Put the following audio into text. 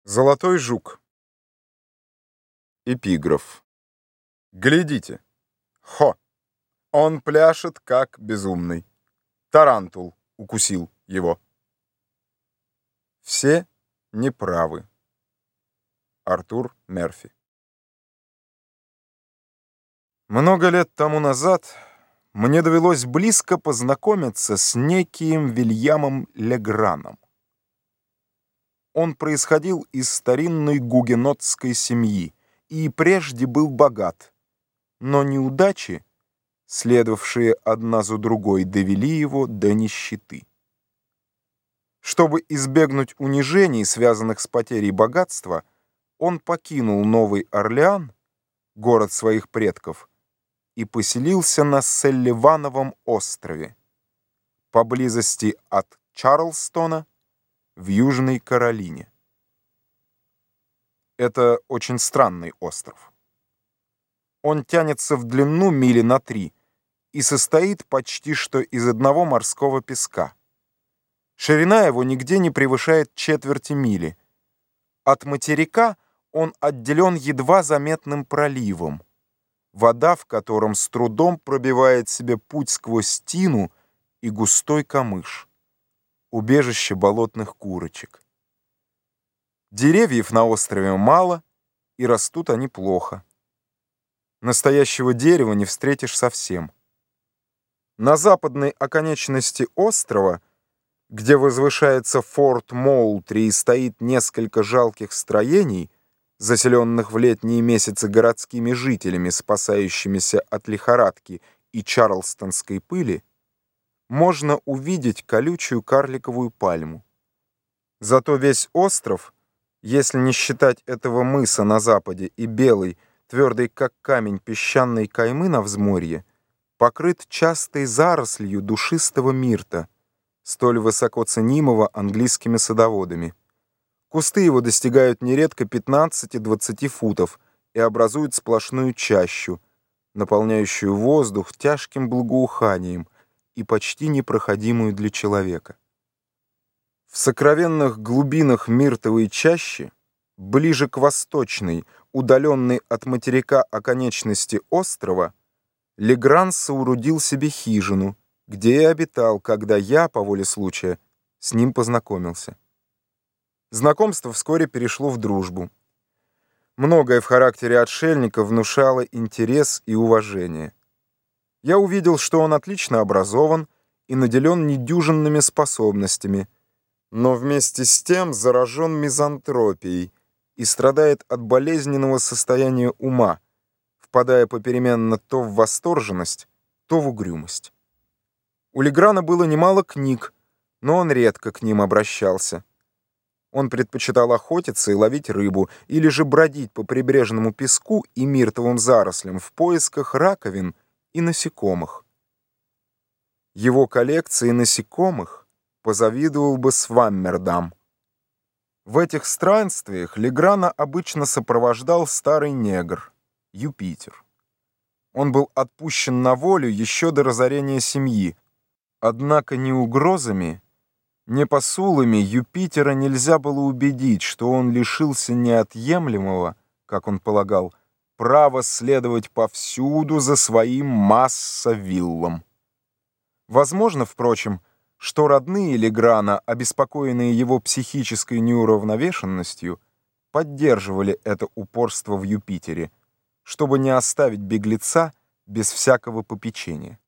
Золотой жук. Эпиграф. Глядите. Хо! Он пляшет, как безумный. Тарантул укусил его. Все неправы. Артур Мерфи. Много лет тому назад мне довелось близко познакомиться с неким Вильямом Леграном. Он происходил из старинной гугенотской семьи и прежде был богат, но неудачи, следовавшие одна за другой, довели его до нищеты. Чтобы избегнуть унижений, связанных с потерей богатства, он покинул Новый Орлеан, город своих предков, и поселился на Селливановом острове, поблизости от Чарльстона, в Южной Каролине. Это очень странный остров. Он тянется в длину мили на 3 и состоит почти что из одного морского песка. Ширина его нигде не превышает четверти мили. От материка он отделен едва заметным проливом, вода в котором с трудом пробивает себе путь сквозь тину и густой камыш, убежище болотных курочек. Деревьев на острове мало, и растут они плохо. Настоящего дерева не встретишь совсем. На западной оконечности острова, где возвышается форт Моултри и стоит несколько жалких строений, заселенных в летние месяцы городскими жителями, спасающимися от лихорадки и чарльстонской пыли, можно увидеть колючую карликовую пальму. Зато весь остров, если не считать этого мыса на западе и белой, твердой как камень песчаной каймы на взморье, покрыт частой зарослью душистого мирта, столь высоко ценимого английскими садоводами. Кусты его достигают нередко 15-20 футов и образуют сплошную чащу, наполняющую воздух тяжким благоуханием и почти непроходимую для человека. В сокровенных глубинах миртовой чащи, ближе к восточной, удаленной от материка оконечности острова, Легран соорудил себе хижину, где и обитал, когда я, по воле случая, с ним познакомился. Знакомство вскоре перешло в дружбу. Многое в характере отшельника внушало интерес и уважение. Я увидел, что он отлично образован и наделен недюжинными способностями, но вместе с тем заражен мизантропией и страдает от болезненного состояния ума, впадая попеременно то в восторженность, то в угрюмость. У Леграна было немало книг, но он редко к ним обращался. Он предпочитал охотиться и ловить рыбу, или же бродить по прибрежному песку и миртовым зарослям в поисках раковин и насекомых. Его коллекции насекомых позавидовал бы Сваммердам. В этих странствиях Леграна обычно сопровождал старый негр, Юпитер. Он был отпущен на волю еще до разорения семьи, однако ни угрозами, ни посулами Юпитера нельзя было убедить, что он лишился неотъемлемого, как он полагал, права следовать повсюду за своим Масса-Виллом. Возможно, впрочем, что родные Леграна, обеспокоенные его психической неуравновешенностью, поддерживали это упорство в Юпитере, чтобы не оставить беглеца без всякого попечения.